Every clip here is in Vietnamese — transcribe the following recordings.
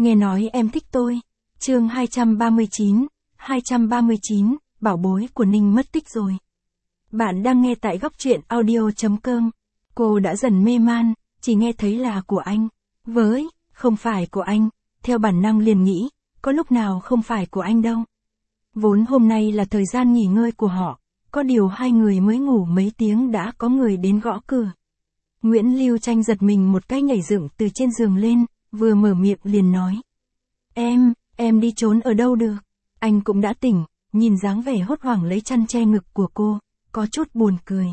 Nghe nói em thích tôi. Chương 239, bảo bối của Ninh mất tích rồi. Bạn đang nghe tại góc truyện audio.com. Cô đã dần mê man, chỉ nghe thấy là của anh. Không phải của anh, theo bản năng liền nghĩ, có lúc nào không phải của anh đâu. Vốn hôm nay là thời gian nghỉ ngơi của họ, có điều hai người mới ngủ mấy tiếng đã có người đến gõ cửa. Nguyễn Lưu Tranh giật mình một cái nhảy dựng từ trên giường lên, vừa mở miệng liền nói. Em đi trốn ở đâu được? Anh cũng đã tỉnh, nhìn dáng vẻ hốt hoảng lấy chăn che ngực của cô, có chút buồn cười.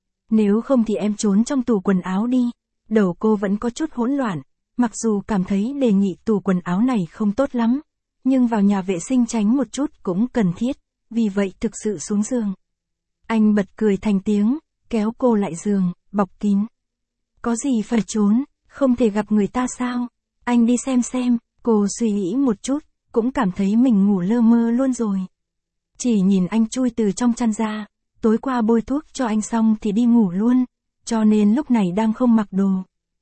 Nếu không thì em trốn trong tủ quần áo đi. Đầu cô vẫn có chút hỗn loạn, mặc dù cảm thấy đề nghị tủ quần áo này không tốt lắm, nhưng vào nhà vệ sinh tránh một chút cũng cần thiết, vì vậy thực sự xuống giường. Anh bật cười thành tiếng, kéo cô lại giường, bọc kín. Có gì phải trốn, không thể gặp người ta sao? Anh đi xem, cô suy nghĩ một chút, cũng cảm thấy mình ngủ lơ mơ luôn rồi. Chỉ nhìn anh chui từ trong chăn ra, tối qua bôi thuốc cho anh xong thì đi ngủ luôn, cho nên lúc này đang không mặc đồ.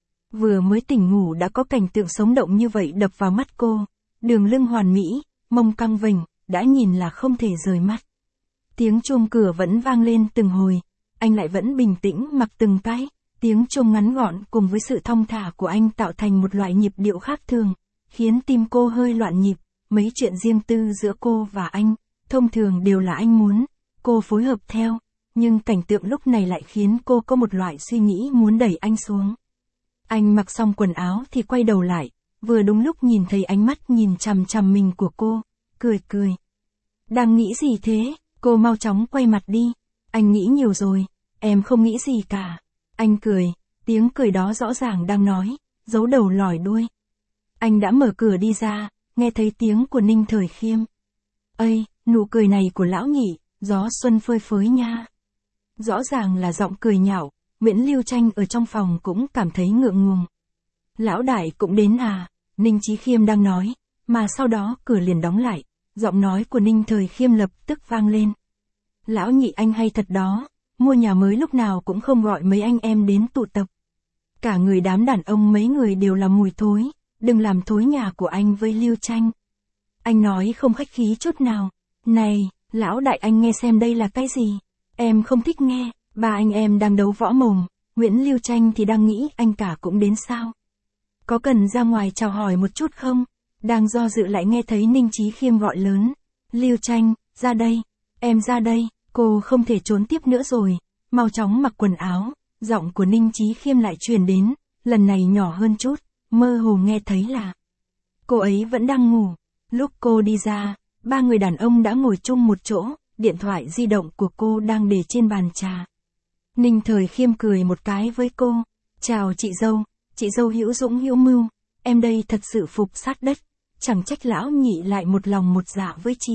Vừa mới tỉnh ngủ đã có cảnh tượng sống động như vậy đập vào mắt cô, đường lưng hoàn mỹ, mông căng vành, đã nhìn là không thể rời mắt. Tiếng chuông cửa vẫn vang lên từng hồi, anh lại vẫn bình tĩnh mặc từng cái, tiếng chuông ngắn gọn cùng với sự thong thả của anh tạo thành một loại nhịp điệu khác thường, khiến tim cô hơi loạn nhịp. Mấy chuyện riêng tư giữa cô và anh, thông thường đều là anh muốn, cô phối hợp theo, nhưng cảnh tượng lúc này lại khiến cô có một loại suy nghĩ muốn đẩy anh xuống. Anh mặc xong quần áo thì quay đầu lại, vừa đúng lúc nhìn thấy ánh mắt nhìn chằm chằm mình của cô, cười. Đang nghĩ gì thế? Cô mau chóng quay mặt đi. Anh nghĩ nhiều rồi, em không nghĩ gì cả. Anh cười, tiếng cười đó rõ ràng đang nói, giấu đầu lòi đuôi. Anh đã mở cửa đi ra, nghe thấy tiếng của Ninh Thời Khiêm. Ây, nụ cười này của lão nhị, gió xuân phơi phới nha. Rõ ràng là giọng cười nhạo, Nguyễn Lưu Tranh ở trong phòng cũng cảm thấy ngượng ngùng. Lão đại cũng đến à? Ninh Chí Khiêm đang nói, mà sau đó cửa liền đóng lại, giọng nói của Ninh Thời Khiêm lập tức vang lên. Lão nhị anh hay thật đó, mua nhà mới lúc nào cũng không gọi mấy anh em đến tụ tập. Cả người đám đàn ông mấy người đều là mùi thối, đừng làm thối nhà của anh với Lưu Tranh. Anh nói không khách khí chút nào. Này, lão đại anh nghe xem đây là cái gì? Em không thích nghe. Ba anh em đang đấu võ mồm, Nguyễn Lưu Tranh thì đang nghĩ anh cả cũng đến sao? Có cần ra ngoài chào hỏi một chút không? Đang do dự lại nghe thấy Ninh Chí Khiêm gọi lớn. Lưu Tranh, ra đây, em ra đây, cô không thể trốn tiếp nữa rồi, mau chóng mặc quần áo. Giọng của Ninh Chí Khiêm lại truyền đến, lần này nhỏ hơn chút, mơ hồ nghe thấy là cô ấy vẫn đang ngủ. Lúc cô đi ra, ba người đàn ông đã ngồi chung một chỗ, điện thoại di động của cô đang để trên bàn trà. Ninh Thời Khiêm cười một cái với cô. Chào chị dâu hữu dũng hữu mưu, em đây thật sự phục sát đất, chẳng trách lão nhị lại một lòng một dạ với chị.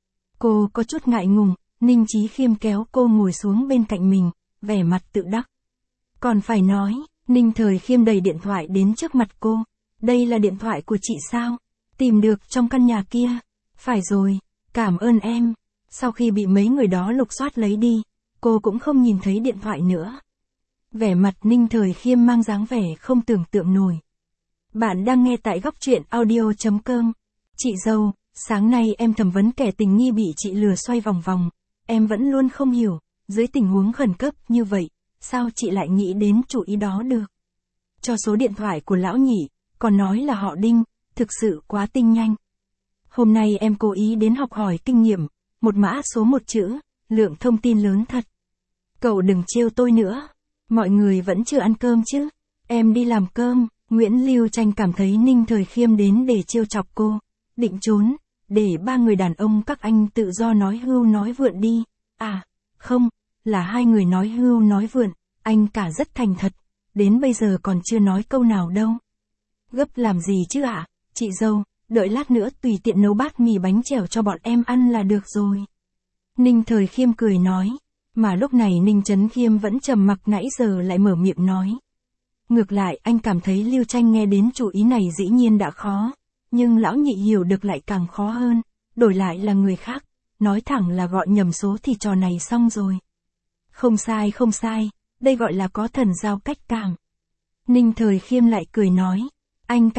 Cô có chút ngại ngùng, Ninh Chí Khiêm kéo cô ngồi xuống bên cạnh mình, vẻ mặt tự đắc. Còn phải nói, Ninh Thời Khiêm đẩy điện thoại đến trước mặt cô. Đây là điện thoại của chị sao? Tìm được trong căn nhà kia. Phải rồi, cảm ơn em. Sau khi bị mấy người đó lục soát lấy đi, cô cũng không nhìn thấy điện thoại nữa. Vẻ mặt Ninh Thời Khiêm mang dáng vẻ không tưởng tượng nổi. Bạn đang nghe tại góc truyện audio.com. Chị dâu, sáng nay em thẩm vấn kẻ tình nghi bị chị lừa xoay vòng vòng. Em vẫn luôn không hiểu, dưới tình huống khẩn cấp như vậy, sao chị lại nghĩ đến chủ ý đó được? Cho số điện thoại của lão nhị, còn nói là họ Đinh, thực sự quá tinh nhanh. Hôm nay em cố ý đến học hỏi kinh nghiệm, một mã số một chữ, lượng thông tin lớn thật. Cậu đừng trêu tôi nữa, mọi người vẫn chưa ăn cơm chứ, em đi làm cơm. Nguyễn Lưu Tranh cảm thấy Ninh Thời Khiêm đến để trêu chọc cô, định trốn, để ba người đàn ông các anh tự do nói hưu nói vượn đi. À, không, là hai người nói hưu nói vượn, anh cả rất thành thật, đến bây giờ còn chưa nói câu nào đâu. Gấp làm gì chứ ạ? Chị dâu, đợi lát nữa tùy tiện nấu bát mì bánh chèo cho bọn em ăn là được rồi. Ninh Thời Khiêm cười nói, mà lúc này Ninh Chấn Khiêm vẫn trầm mặc nãy giờ lại mở miệng nói. Ngược lại anh cảm thấy Lưu Tranh nghe đến chủ ý này dĩ nhiên đã khó, nhưng lão nhị hiểu được lại càng khó hơn, đổi lại là người khác, nói thẳng là gọi nhầm số thì trò này xong rồi. Không sai, đây gọi là có thần giao cách cảm. Ninh Thời Khiêm lại cười nói, anh cả,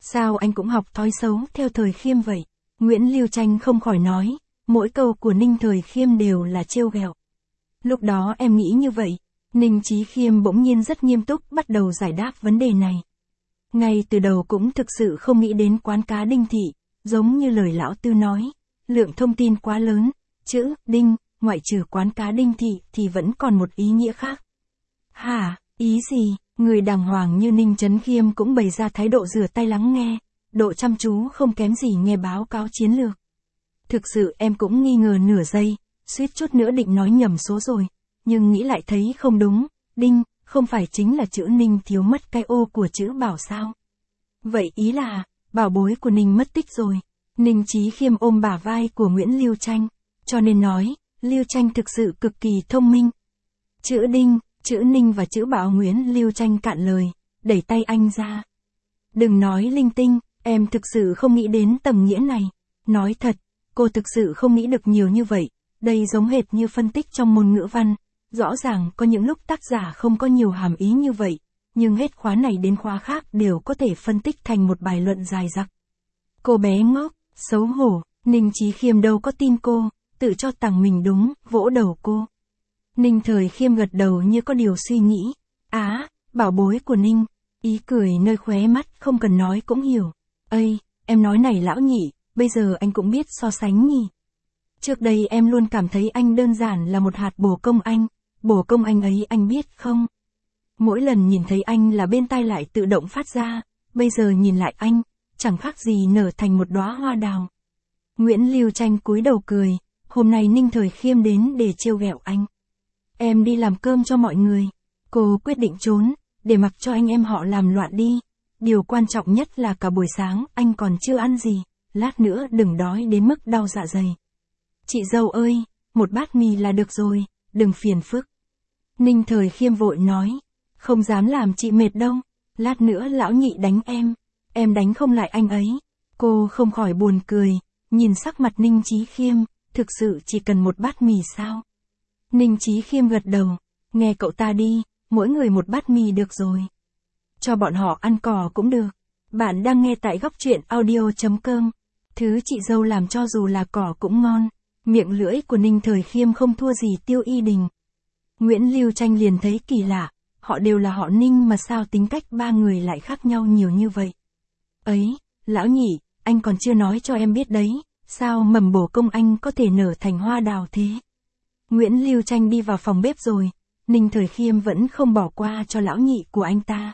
Sao anh cũng học thói xấu theo Thời Khiêm vậy? Nguyễn Lưu Tranh không khỏi nói, mỗi câu của Ninh Thời Khiêm đều là trêu ghẹo. Lúc đó em nghĩ như vậy, Ninh Chí Khiêm bỗng nhiên rất nghiêm túc bắt đầu giải đáp vấn đề này. Ngay từ đầu cũng thực sự không nghĩ đến quán cá Đinh Thị, giống như lời lão Tư nói, lượng thông tin quá lớn, chữ Đinh, ngoại trừ quán cá Đinh Thị thì vẫn còn một ý nghĩa khác. Hả, ý gì? Người đàng hoàng như Ninh Chấn Khiêm cũng bày ra thái độ rửa tay lắng nghe, độ chăm chú không kém gì nghe báo cáo chiến lược. Thực sự em cũng nghi ngờ nửa giây, suýt chút nữa định nói nhầm số rồi, nhưng nghĩ lại thấy không đúng, Đinh, không phải chính là chữ Ninh thiếu mất cái ô của chữ Bảo sao? Vậy ý là, bảo bối của Ninh mất tích rồi. Ninh Chí Khiêm ôm bả vai của Nguyễn Lưu Tranh, cho nên nói, Lưu Tranh thực sự cực kỳ thông minh. Chữ Đinh, chữ Ninh và chữ Bảo. Nguyễn Lưu Tranh cạn lời, đẩy tay anh ra. Đừng nói linh tinh, em thực sự không nghĩ đến tầm nghĩa này. Nói thật, cô thực sự không nghĩ được nhiều như vậy, đây giống hệt như phân tích trong môn ngữ văn. Rõ ràng có những lúc tác giả không có nhiều hàm ý như vậy, nhưng hết khóa này đến khóa khác đều có thể phân tích thành một bài luận dài dặc. Cô bé ngốc, xấu hổ, Ninh Chí Khiêm đâu có tin cô, tự cho rằng mình đúng, vỗ đầu cô. Ninh Thời Khiêm gật đầu như có điều suy nghĩ. Bảo bối của Ninh, ý cười nơi khóe mắt không cần nói cũng hiểu. Ây, em nói này lão nhị, bây giờ anh cũng biết so sánh nhỉ. Trước đây em luôn cảm thấy anh đơn giản là một hạt bồ công anh. Bồ công anh ấy anh biết không? Mỗi lần nhìn thấy anh là bên tai lại tự động phát ra, bây giờ nhìn lại anh, chẳng khác gì nở thành một đóa hoa đào. Nguyễn Lưu Tranh cúi đầu cười, hôm nay Ninh Thời Khiêm đến để trêu ghẹo anh. Em đi làm cơm cho mọi người. Cô quyết định trốn, để mặc cho anh em họ làm loạn đi. Điều quan trọng nhất là cả buổi sáng anh còn chưa ăn gì, lát nữa đừng đói đến mức đau dạ dày. Chị dâu ơi, một bát mì là được rồi, đừng phiền phức. Ninh Thời Khiêm vội nói, không dám làm chị mệt đâu, lát nữa lão nhị đánh em đánh không lại anh ấy. Cô không khỏi buồn cười, nhìn sắc mặt Ninh Chí Khiêm, thực sự chỉ cần một bát mì sao? Ninh Chí Khiêm gật đầu, nghe cậu ta đi, mỗi người một bát mì được rồi. Cho bọn họ ăn cỏ cũng được. Bạn đang nghe tại góc truyện audio.com. Thứ chị dâu làm cho dù là cỏ cũng ngon. Miệng lưỡi của Ninh Thời Khiêm không thua gì Tiêu Y Đình. Nguyễn Lưu Tranh liền thấy kỳ lạ, họ đều là họ Ninh mà sao tính cách ba người lại khác nhau nhiều như vậy. Ấy, lão nhị, anh còn chưa nói cho em biết đấy, sao mầm bổ công anh có thể nở thành hoa đào thế? Nguyễn Lưu Tranh đi vào phòng bếp rồi, Ninh Thời Khiêm vẫn không bỏ qua cho lão nhị của anh ta.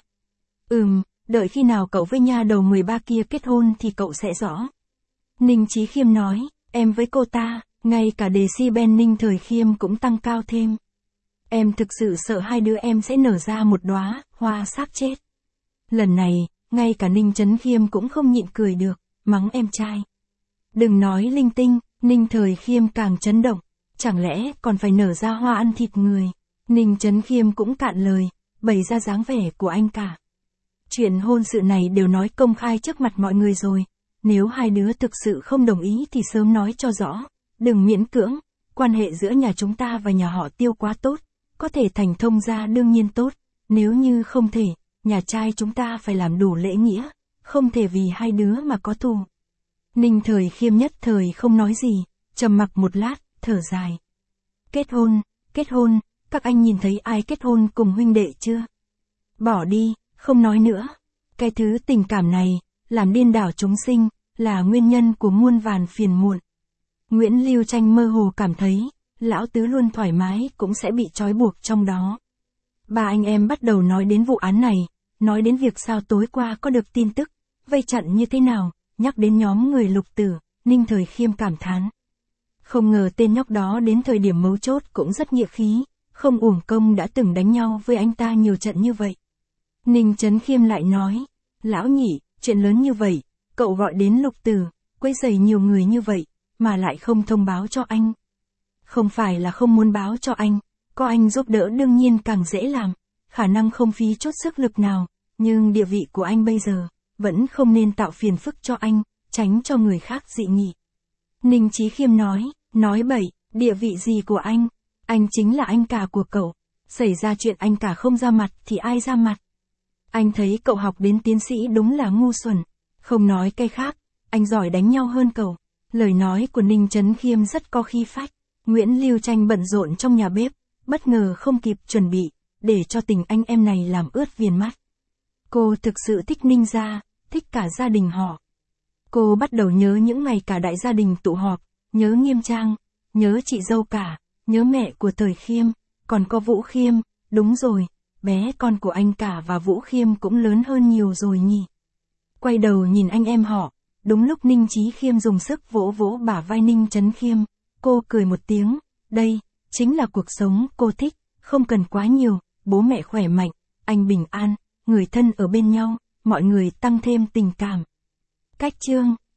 Đợi khi nào cậu với nha đầu 13 kia kết hôn thì cậu sẽ rõ. Ninh Chí Khiêm nói, em với cô ta, ngay cả decibel Ninh Thời Khiêm cũng tăng cao thêm. Em thực sự sợ hai đứa em sẽ nở ra một đóa hoa xác chết. Lần này, ngay cả Ninh Chấn Khiêm cũng không nhịn cười được, mắng em trai. Đừng nói linh tinh, Ninh Thời Khiêm càng chấn động, chẳng lẽ còn phải nở ra hoa ăn thịt người. Ninh Chấn Khiêm cũng cạn lời, bày ra dáng vẻ của anh cả. Chuyện hôn sự này đều nói công khai trước mặt mọi người rồi, nếu hai đứa thực sự không đồng ý thì sớm nói cho rõ, đừng miễn cưỡng, quan hệ giữa nhà chúng ta và nhà họ Tiêu quá tốt, có thể thành thông gia đương nhiên tốt, nếu như không thể, nhà trai chúng ta phải làm đủ lễ nghĩa, không thể vì hai đứa mà có thù. Ninh Thời Khiêm nhất thời không nói gì, trầm mặc một lát, thở dài. Kết hôn, các anh nhìn thấy ai kết hôn cùng huynh đệ chưa? Bỏ đi, không nói nữa. Cái thứ tình cảm này, làm điên đảo chúng sinh, là nguyên nhân của muôn vàn phiền muộn. Nguyễn Lưu Tranh mơ hồ cảm thấy, lão tứ luôn thoải mái cũng sẽ bị trói buộc trong đó. Ba anh em bắt đầu nói đến vụ án này, nói đến việc sao tối qua có được tin tức, vây chặn như thế nào, nhắc đến nhóm người Lục Tử, Ninh Thời Khiêm cảm thán. Không ngờ tên nhóc đó đến thời điểm mấu chốt cũng rất nghĩa khí, không uổng công đã từng đánh nhau với anh ta nhiều trận như vậy. Ninh Chấn Khiêm lại nói, lão nhị, chuyện lớn như vậy, cậu gọi đến Lục Tử, quấy rầy nhiều người như vậy, mà lại không thông báo cho anh. Không phải là không muốn báo cho anh, có anh giúp đỡ đương nhiên càng dễ làm, khả năng không phí chút sức lực nào, nhưng địa vị của anh bây giờ, vẫn không nên tạo phiền phức cho anh, tránh cho người khác dị nghị. Ninh Chí Khiêm nói bậy, địa vị gì của anh chính là anh cả của cậu, xảy ra chuyện anh cả không ra mặt thì ai ra mặt. Anh thấy cậu học đến tiến sĩ đúng là ngu xuẩn, Không nói cái khác, anh giỏi đánh nhau hơn cậu. Lời nói của Ninh Chấn Khiêm rất có khí phách. Nguyễn Lưu Tranh bận rộn trong nhà bếp, bất ngờ không kịp chuẩn bị, để cho tình anh em này làm ướt viền mắt. Cô thực sự thích Ninh gia, thích cả gia đình họ. Cô bắt đầu nhớ những ngày cả đại gia đình tụ họp, nhớ Nghiêm Trang, nhớ chị dâu cả, nhớ mẹ của Thời Khiêm, còn có Vũ Khiêm, đúng rồi, bé con của anh cả và Vũ Khiêm cũng lớn hơn nhiều rồi nhỉ. Quay đầu nhìn anh em họ, đúng lúc Ninh Chí Khiêm dùng sức vỗ vỗ bả vai Ninh Chấn Khiêm, cô cười một tiếng, đây, chính là cuộc sống cô thích, không cần quá nhiều, bố mẹ khỏe mạnh, anh bình an, người thân ở bên nhau, mọi người tăng thêm tình cảm. Cách chương